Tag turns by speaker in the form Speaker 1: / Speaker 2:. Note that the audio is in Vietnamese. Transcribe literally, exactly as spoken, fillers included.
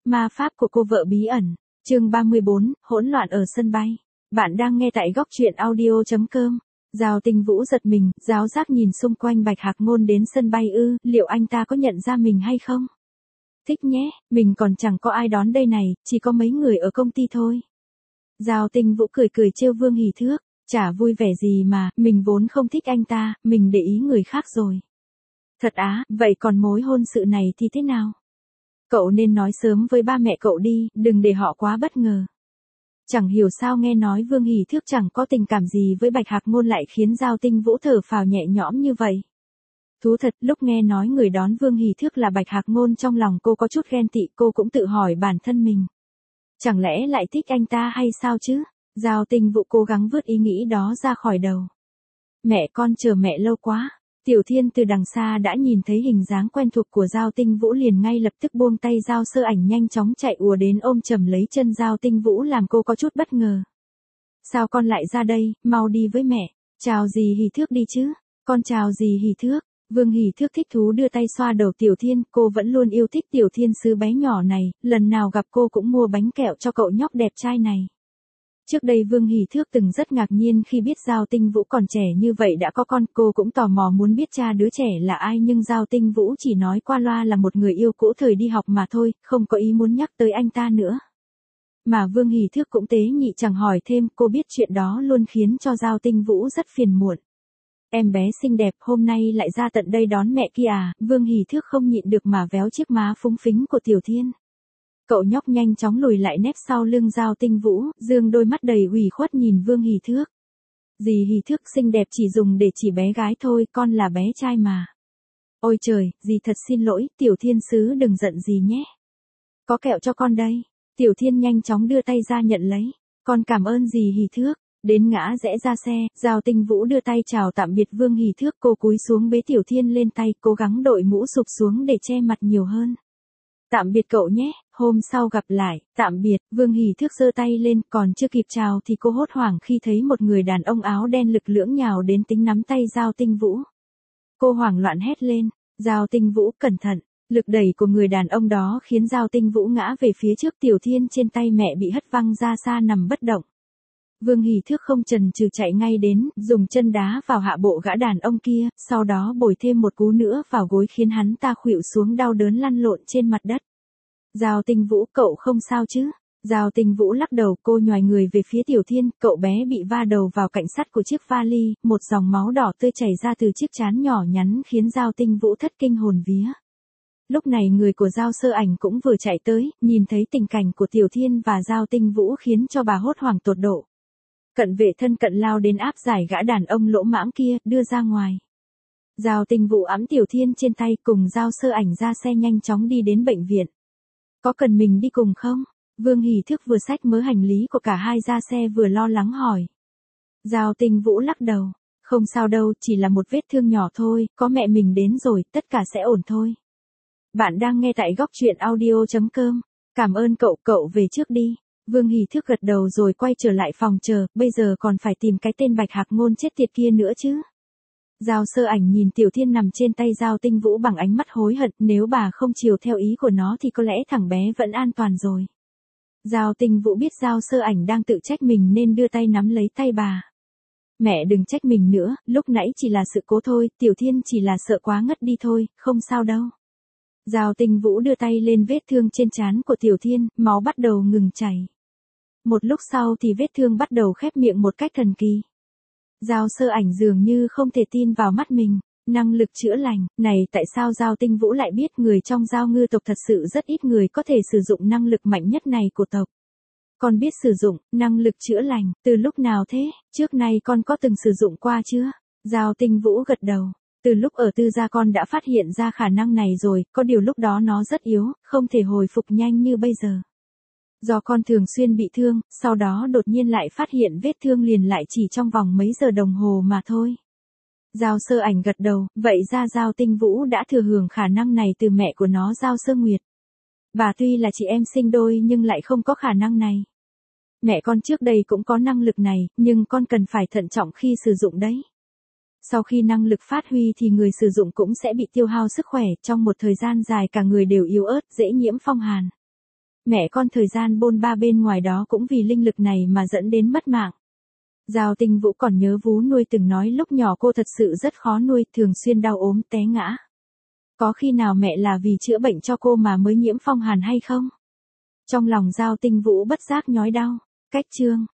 Speaker 1: Ma pháp của cô vợ bí ẩn. Chương ba mươi bốn, hỗn loạn ở sân bay. Bạn đang nghe tại góc truyện audio chấm com. Giao Tinh Vũ giật mình, giáo giác nhìn xung quanh Bạch Hạc Ngôn đến sân bay ư, liệu anh ta có nhận ra mình hay không? Thích nhé, mình còn chẳng có ai đón đây này, chỉ có mấy người ở công ty thôi. Giao Tinh Vũ cười cười trêu Vương Hỷ Thước, chả vui vẻ gì mà, mình vốn không thích anh ta, mình để ý người khác rồi. Thật á, vậy còn mối hôn sự này thì thế nào? Cậu nên nói sớm với ba mẹ cậu đi, đừng để họ quá bất ngờ. Chẳng hiểu sao nghe nói Vương Hỷ Thước chẳng có tình cảm gì với Bạch Hạc Ngôn lại khiến Giao Tinh Vũ thở phào nhẹ nhõm như vậy. Thú thật, lúc nghe nói người đón Vương Hỷ Thước là Bạch Hạc Ngôn trong lòng cô có chút ghen tị, cô cũng tự hỏi bản thân mình. Chẳng lẽ lại thích anh ta hay sao chứ? Giao Tinh Vũ cố gắng vứt ý nghĩ đó ra khỏi đầu. Mẹ con chờ mẹ lâu quá. Tiểu Thiên từ đằng xa đã nhìn thấy hình dáng quen thuộc của Giao Tinh Vũ liền ngay lập tức buông tay Giao Sơ Ảnh nhanh chóng chạy ùa đến ôm chầm lấy chân Giao Tinh Vũ làm cô có chút bất ngờ. Sao con lại ra đây, mau đi với mẹ. Chào dì Hỷ Thước đi chứ. Con chào dì Hỷ Thước. Vương Hỷ Thước thích thú đưa tay xoa đầu Tiểu Thiên, cô vẫn luôn yêu thích Tiểu Thiên sứ bé nhỏ này, lần nào gặp cô cũng mua bánh kẹo cho cậu nhóc đẹp trai này. Trước đây Vương Hỷ Thước từng rất ngạc nhiên khi biết Giao Tinh Vũ còn trẻ như vậy đã có con, cô cũng tò mò muốn biết cha đứa trẻ là ai nhưng Giao Tinh Vũ chỉ nói qua loa là một người yêu cũ thời đi học mà thôi, không có ý muốn nhắc tới anh ta nữa. Mà Vương Hỷ Thước cũng tế nhị chẳng hỏi thêm, cô biết chuyện đó luôn khiến cho Giao Tinh Vũ rất phiền muộn. Em bé xinh đẹp hôm nay lại ra tận đây đón mẹ kia à, Vương Hỷ Thước không nhịn được mà véo chiếc má phúng phính của Tiểu Thiên. Cậu nhóc nhanh chóng lùi lại nép sau lưng Giao Tinh Vũ, dương đôi mắt đầy ủy khuất nhìn Vương Hỷ Thước. Dì Hỷ Thước xinh đẹp chỉ dùng để chỉ bé gái thôi, con là bé trai mà. Ôi trời, dì thật xin lỗi, Tiểu Thiên sứ đừng giận dì nhé. Có kẹo cho con đây. Tiểu Thiên nhanh chóng đưa tay ra nhận lấy. Con cảm ơn dì Hỷ Thước. Đến ngã rẽ ra xe, Giao Tinh Vũ đưa tay chào tạm biệt Vương Hỷ Thước, cô cúi xuống bế Tiểu Thiên lên tay, cố gắng đội mũ sụp xuống để che mặt nhiều hơn. Tạm biệt cậu nhé, hôm sau gặp lại, tạm biệt. Vương Hỷ Thước giơ tay lên, còn chưa kịp chào thì cô hốt hoảng khi thấy một người đàn ông áo đen lực lưỡng nhào đến tính nắm tay Giao Tinh Vũ. Cô hoảng loạn hét lên, Giao Tinh Vũ cẩn thận, lực đẩy của người đàn ông đó khiến Giao Tinh Vũ ngã về phía trước, Tiểu Thiên trên tay mẹ bị hất văng ra xa nằm bất động. Vương Hỷ Thước không chần chừ chạy ngay đến, dùng chân đá vào hạ bộ gã đàn ông kia, sau đó bồi thêm một cú nữa vào gối khiến hắn ta khuỵu xuống đau đớn lăn lộn trên mặt đất. Giao Tinh Vũ, cậu không sao chứ? Giao Tinh Vũ lắc đầu, cô nhoài người về phía Tiểu Thiên, cậu bé bị va đầu vào cạnh sắt của chiếc vali, một dòng máu đỏ tươi chảy ra từ chiếc trán nhỏ nhắn khiến Giao Tinh Vũ thất kinh hồn vía. Lúc này người của Giao Sơ Ảnh cũng vừa chạy tới, nhìn thấy tình cảnh của Tiểu Thiên và Giao Tinh Vũ khiến cho bà hốt hoảng tột độ. Cận vệ thân cận lao đến áp giải gã đàn ông lỗ mãng kia, đưa ra ngoài. Giao Tinh Vũ ẵm Tiểu Thiên trên tay cùng Giao Sơ Ảnh ra xe nhanh chóng đi đến bệnh viện. Có cần mình đi cùng không? Vương Hỷ Thước vừa xách mớ hành lý của cả hai ra xe vừa lo lắng hỏi. Giao Tinh Vũ lắc đầu. Không sao đâu, chỉ là một vết thương nhỏ thôi, có mẹ mình đến rồi, tất cả sẽ ổn thôi. Bạn đang nghe tại góc truyện audio chấm com. Cảm ơn cậu, cậu về trước đi. Vương Hỷ Thước gật đầu rồi quay trở lại phòng chờ, bây giờ còn phải tìm cái tên Bạch Hạc Ngôn chết tiệt kia nữa chứ. Giao Sơ Ảnh nhìn Tiểu Thiên nằm trên tay Giao Tinh Vũ bằng ánh mắt hối hận, nếu bà không chiều theo ý của nó thì có lẽ thằng bé vẫn an toàn rồi. Giao Tinh Vũ biết Giao Sơ Ảnh đang tự trách mình nên đưa tay nắm lấy tay bà. Mẹ đừng trách mình nữa, lúc nãy chỉ là sự cố thôi, Tiểu Thiên chỉ là sợ quá ngất đi thôi, không sao đâu. Giao Tinh Vũ đưa tay lên vết thương trên trán của Tiểu Thiên, máu bắt đầu ngừng chảy. Một lúc sau thì vết thương bắt đầu khép miệng một cách thần kỳ. Giao Sơ Ảnh dường như không thể tin vào mắt mình, năng lực chữa lành, này tại sao Giao Tinh Vũ lại biết người trong Giao Ngư tộc thật sự rất ít người có thể sử dụng năng lực mạnh nhất này của tộc. Con biết sử dụng, năng lực chữa lành, từ lúc nào thế, trước nay con có từng sử dụng qua chưa? Giao Tinh Vũ gật đầu, từ lúc ở Tư Gia con đã phát hiện ra khả năng này rồi, có điều lúc đó nó rất yếu, không thể hồi phục nhanh như bây giờ. Do con thường xuyên bị thương, sau đó đột nhiên lại phát hiện vết thương liền lại chỉ trong vòng mấy giờ đồng hồ mà thôi. Giao Sơ Ảnh gật đầu, vậy ra Giao Tinh Vũ đã thừa hưởng khả năng này từ mẹ của nó Giao Sơ Nguyệt. Bà tuy là chị em sinh đôi nhưng lại không có khả năng này. Mẹ con trước đây cũng có năng lực này, nhưng con cần phải thận trọng khi sử dụng đấy. Sau khi năng lực phát huy thì người sử dụng cũng sẽ bị tiêu hao sức khỏe, trong một thời gian dài cả người đều yếu ớt, dễ nhiễm phong hàn. Mẹ con thời gian bôn ba bên ngoài đó cũng vì linh lực này mà dẫn đến mất mạng. Giao Tinh Vũ còn nhớ vú nuôi từng nói lúc nhỏ cô thật sự rất khó nuôi, thường xuyên đau ốm té ngã. Có khi nào mẹ là vì chữa bệnh cho cô mà mới nhiễm phong hàn hay không? Trong lòng Giao Tinh Vũ bất giác nhói đau. Cách chương